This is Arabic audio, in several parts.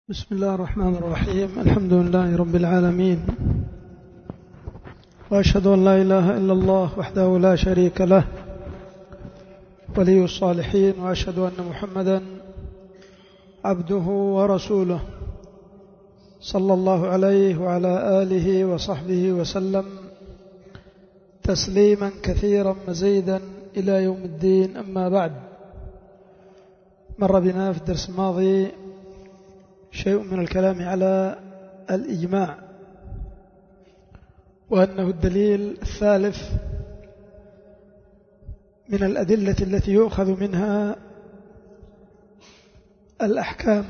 بسم الله الرحمن الرحيم. الحمد لله رب العالمين، وأشهد أن لا إله إلا الله وحده لا شريك له ولي الصالحين، وأشهد أن محمدا عبده ورسوله صلى الله عليه وعلى آله وصحبه وسلم تسليما كثيرا مزيدا إلى يوم الدين. أما بعد، مر بنا في الدرس الماضي شيء من الكلام على الإجماع، وأنه الدليل الثالث من الأدلة التي يؤخذ منها الأحكام.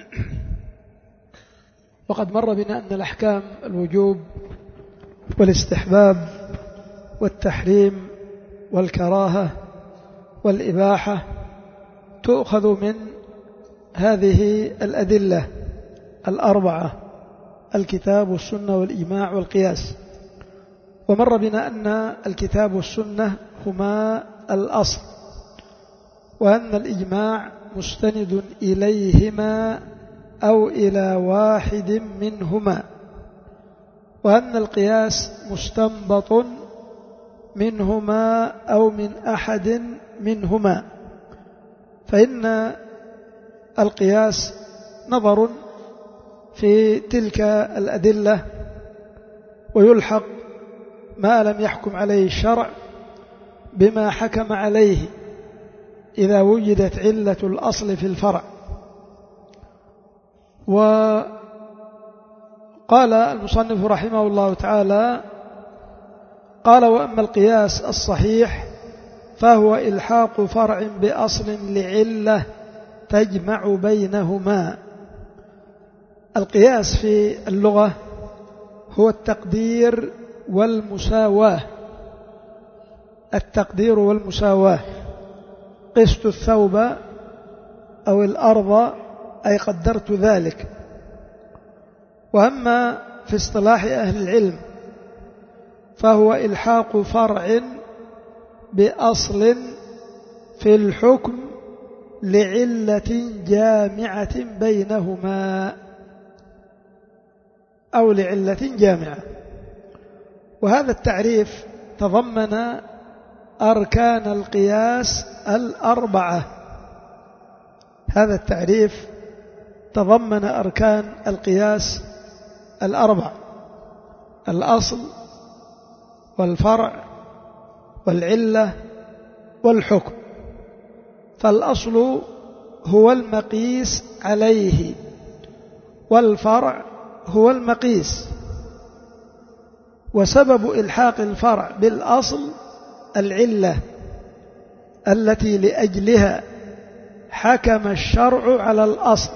وقد مر بنا أن الأحكام الوجوب والاستحباب والتحريم والكراهة والإباحة تؤخذ من هذه الأدلة الأربعة: الكتاب والسنة والإجماع والقياس. ومر بنا أن الكتاب والسنة هما الأصل، وأن الإجماع مستند إليهما أو إلى واحد منهما، وأن القياس مستنبط منهما أو من أحد منهما. فإن القياس نظر في تلك الأدلة، ويلحق ما لم يحكم عليه الشرع بما حكم عليه إذا وجدت علة الأصل في الفرع. وقال المصنف رحمه الله تعالى: قال: وأما القياس الصحيح فهو إلحاق فرع بأصل لعلة تجمع بينهما. القياس في اللغة هو التقدير والمساواة. التقدير والمساواة: قست الثوب أو الأرض أي قدرت ذلك. وأما في اصطلاح أهل العلم فهو إلحاق فرع بأصل في الحكم لعلة جامعة بينهما أو لعلة جامعة. وهذا التعريف تضمن أركان القياس الأربعة. هذا التعريف تضمن أركان القياس الأربعة: الأصل والفرع والعلة والحكم. فالأصل هو المقيس عليه، والفرع هو المقيس. وسبب إلحاق الفرع بالأصل العلة التي لأجلها حكم الشرع على الأصل،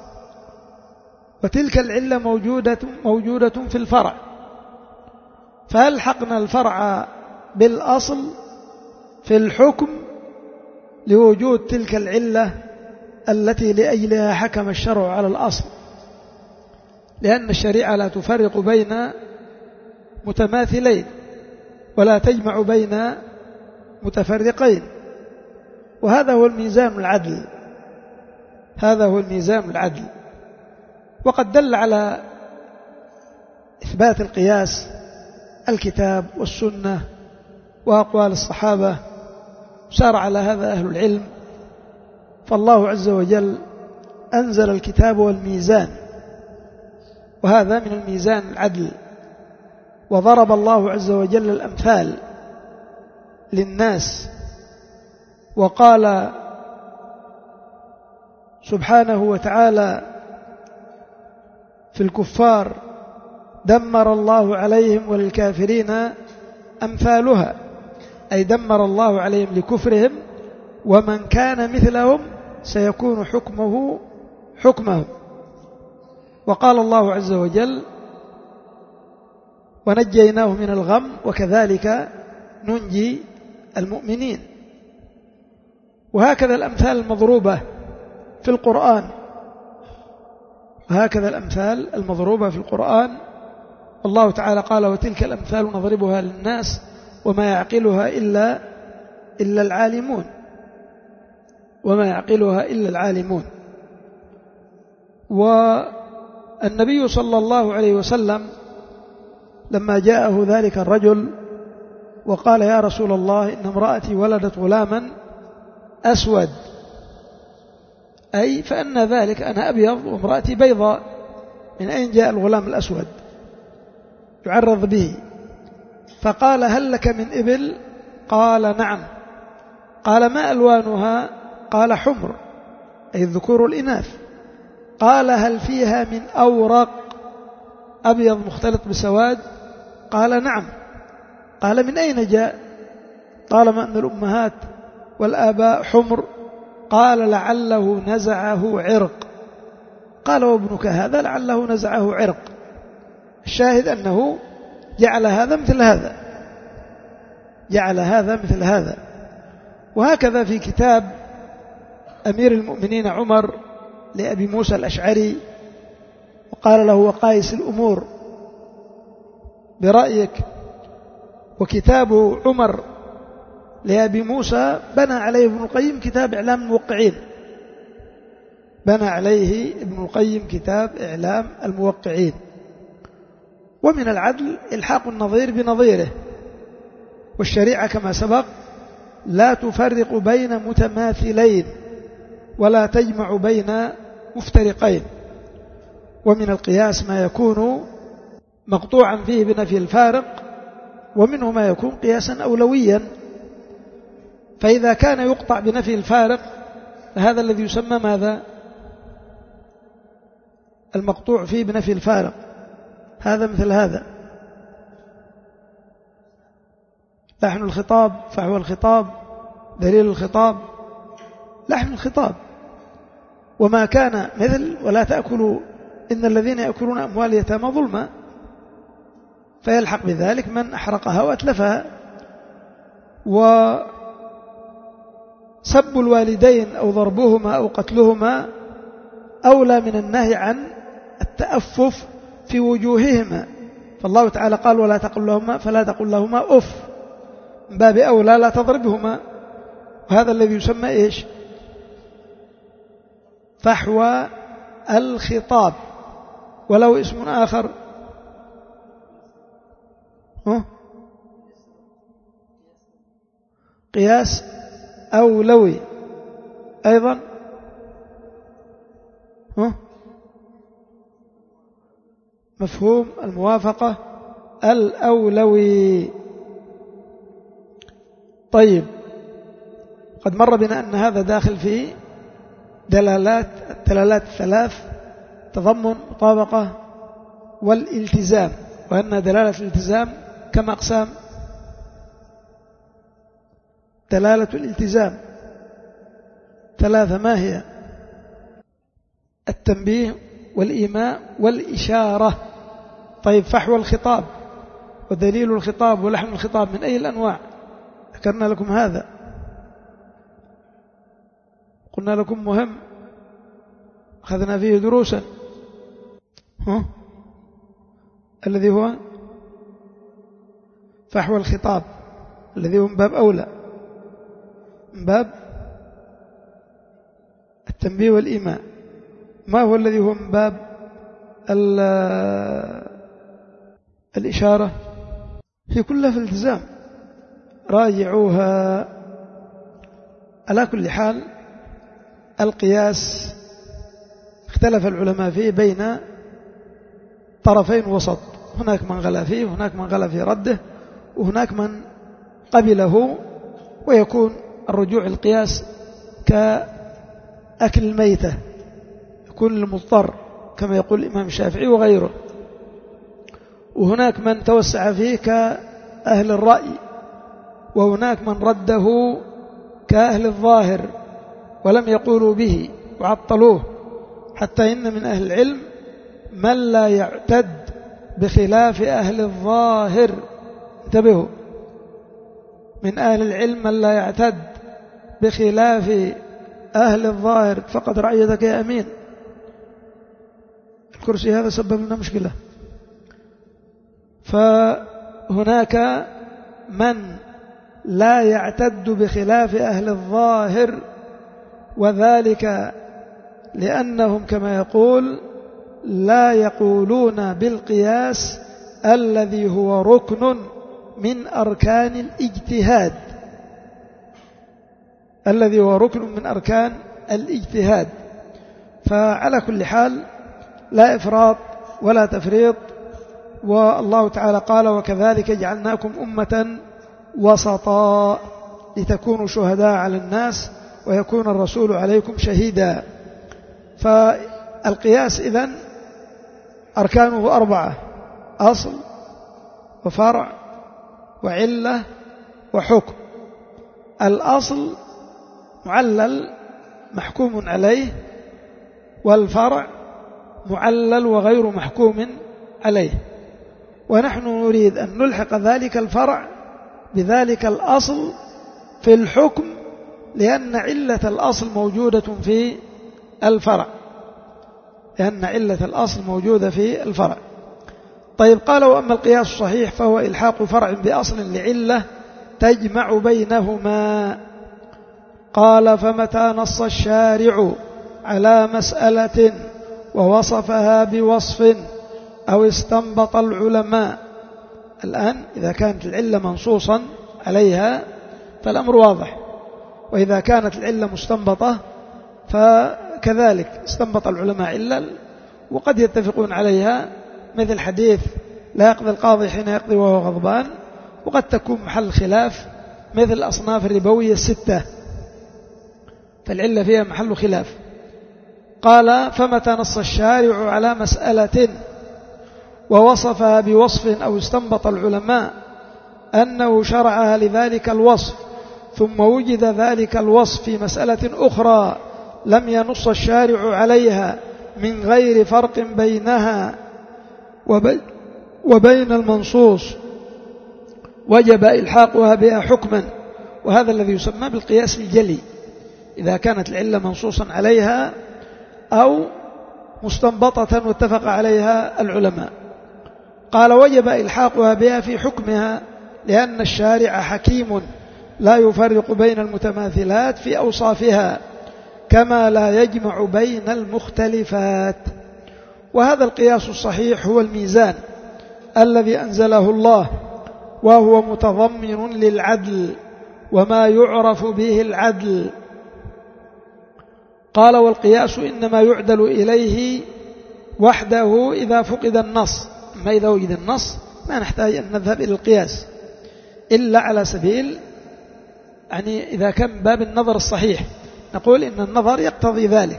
وتلك العلة موجودة في الفرع، فألحقنا الفرع بالأصل في الحكم لوجود تلك العلة التي لأجلها حكم الشرع على الأصل، لأن الشريعة لا تفرق بين متماثلين ولا تجمع بين متفرقين. وهذا هو الميزان العدل. هذا هو الميزان العدل. وقد دل على إثبات القياس الكتاب والسنة وأقوال الصحابة، سار على هذا أهل العلم. فالله عز وجل أنزل الكتاب والميزان، وهذا من الميزان العدل. وضرب الله عز وجل الأمثال للناس، وقال سبحانه وتعالى في الكفار: دمر الله عليهم وللكافرين أمثالها، أي دمر الله عليهم لكفرهم، ومن كان مثلهم سيكون حكمه حكمهم. وقال الله عز وجل: ونجيناه من الغم وكذلك ننجي المؤمنين. وهكذا الأمثال المضروبة في القرآن. وهكذا الأمثال المضروبة في القرآن. الله تعالى قال: وتلك الأمثال نضربها للناس وما يعقلها إلا العالمون. وما يعقلها إلا العالمون. والنبي صلى الله عليه وسلم لما جاءه ذلك الرجل وقال يا رسول الله إن امرأتي ولدت غلاما أسود، أي فأن ذلك أنا أبيض وامرأتي بيضاء، من أين جاء الغلام الأسود يعرض به؟ فقال هل لك من إبل؟ قال نعم. قال ما ألوانها؟ قال حمر، أي الذكور والإناث. قال هل فيها من أورق أبيض مختلط بسواد؟ قال نعم. قال من أين جاء؟ طالما أن الأمهات والآباء حمر. قال لعله نزعه عرق. قال وابنك هذا لعله نزعه عرق. الشاهد أنه جعل هذا مثل هذا، جعل هذا مثل هذا. وهكذا في كتاب أمير المؤمنين عمر لأبي موسى الأشعري، وقال له وقايس الأمور برأيك، وكتاب عمر لأبي موسى بنى عليه ابن القيم كتاب إعلام الموقعين، بنى عليه ابن القيم كتاب إعلام الموقعين. ومن العدل إلحاق النظير بنظيره، والشريعة كما سبق لا تفرق بين متماثلين ولا تجمع بين مفترقين. ومن القياس ما يكون مقطوعا فيه بنفي الفارق، ومنه ما يكون قياسا أولويا. فإذا كان يقطع بنفي الفارق فهذا الذي يسمى ماذا؟ المقطوع فيه بنفي الفارق، هذا مثل هذا. لحن الخطاب، فحوى الخطاب، دليل الخطاب، لحن الخطاب. وما كان مثل ولا تأكلوا إن الذين يأكلون أموال اليتامى ظلما، فيلحق بذلك من أحرقها وأتلفها. وسب الوالدين أو ضربهما أو قتلهما أولى من النهي عن التأفف في وجوههما، فالله تعالى قال ولا تقل لهما، فلا تقل لهما أف، من باب أولى لا تضربهما. وهذا الذي يسمى إيش؟ فحوى الخطاب. ولو اسم آخر قياس أولوي أيضا، مفهوم الموافقة الأولوي. طيب، قد مر بنا أن هذا داخل في الدلالات الثلاث: تضمن، مطابقة، والالتزام. وأن دلالة الالتزام كم أقسام؟ دلالة الالتزام ثلاثة، ما هي؟ التنبيه والإيماء والإشارة. طيب، فحوى الخطاب ودليل الخطاب ولحن الخطاب من أي الأنواع؟ ذكرنا لكم هذا، قلنا لكم مهم، أخذنا فيه دروسا، الذي هو فحوى الخطاب، الذي هو من باب أولى، من باب التنبيه والإيماء. ما هو الذي هو من باب الإشارة؟ هي كلها في الالتزام، راجعوها. على كل حال، القياس اختلف العلماء فيه بين طرفين وسط، هناك من غلا فيه وهناك من غلا في رده وهناك من قبله، ويكون الرجوع القياس كأكل الميتة، يكون المضطر كما يقول الإمام الشافعي وغيره. وهناك من توسع فيه كأهل الرأي، وهناك من رده كأهل الظاهر ولم يقولوا به وعطلوه، حتى إن من أهل العلم من لا يعتد بخلاف أهل الظاهر. انتبهوا، من أهل العلم من لا يعتد بخلاف أهل الظاهر. فقد رعيتك يا أمين، الكرسي هذا سبب لنا مشكلة. فهناك من لا يعتد بخلاف أهل الظاهر، وذلك لأنهم كما يقول لا يقولون بالقياس الذي هو ركن من أركان الاجتهاد، الذي هو ركن من أركان الاجتهاد. فعلى كل حال لا إفراط ولا تفريط. والله تعالى قال وكذلك جعلناكم أمة وسطا لتكونوا شهداء على الناس ويكون الرسول عليكم شهيدا. فالقياس إذن أركانه 4: أصل وفرع وعلة وحكم. الأصل معلل محكوم عليه، والفرع معلل وغير محكوم عليه. ونحن نريد أن نلحق ذلك الفرع بذلك الأصل في الحكم، لأن علة الأصل موجودة في الفرع، لأن علة الأصل موجودة في الفرع. طيب، قال وأما القياس الصحيح فهو إلحاق فرع بأصل لعلة تجمع بينهما. قال فمتى نص الشارع على مسألة ووصفها بوصف أو استنبط العلماء. الآن إذا كانت العلة منصوصا عليها فالأمر واضح، وإذا كانت العلة مستنبطة فكذلك استنبط العلماء علة وقد يتفقون عليها، مثل حديث لا يقضي القاضي حين يقضي وهو غضبان، وقد تكون محل خلاف مثل الأصناف الربوية 6، فالعلة فيها محل خلاف. قال فمتى نص الشارع على مسألة ووصفها بوصف أو استنبط العلماء أنه شرعها لذلك الوصف، ثم وجد ذلك الوصف في مسألة أخرى لم ينص الشارع عليها من غير فرق بينها وبين المنصوص، وجب إلحاقها بها حكما. وهذا الذي يسمى بالقياس الجلي، إذا كانت العلة منصوصا عليها أو مستنبطة واتفق عليها العلماء. قال وجب إلحاقها بها في حكمها، لأن الشارع حكيم لا يفرق بين المتماثلات في أوصافها، كما لا يجمع بين المختلفات. وهذا القياس الصحيح هو الميزان الذي أنزله الله، وهو متضمن للعدل وما يعرف به العدل. قال والقياس إنما يعدل إليه وحده إذا فقد النص. أما إذا وجد النص ما نحتاج أن نذهب إلى القياس، إلا على سبيل يعني إذا كان باب النظر الصحيح نقول إن النظر يقتضي ذلك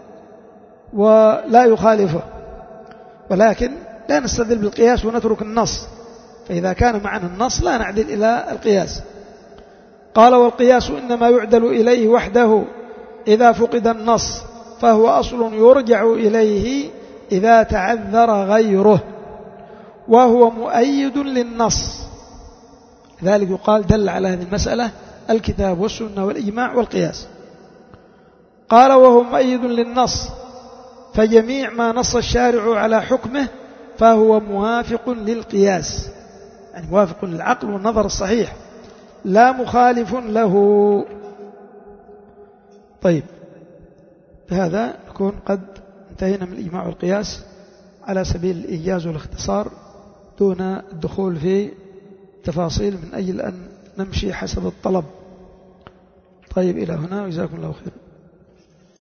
ولا يخالفه، ولكن لا نستدل بالقياس ونترك النص. فإذا كان معنا النص لا نعدل إلى القياس. قال والقياس إنما يعدل إليه وحده إذا فقد النص، فهو أصل يرجع إليه إذا تعذر غيره، وهو مؤيد للنص. ذلك يقال دل على هذه المسألة الكتاب والسنة والإجماع والقياس. قال وهو مؤيد للنص، فجميع ما نص الشارع على حكمه فهو موافق للقياس، يعني موافق للعقل والنظر الصحيح، لا مخالف له. طيب، بهذا نكون قد انتهينا من الإجماع والقياس على سبيل الإيجاز والاختصار دون الدخول في تفاصيل من أجل أن نمشي حسب الطلب. طيب، إلى هنا وجزاكم الله خير.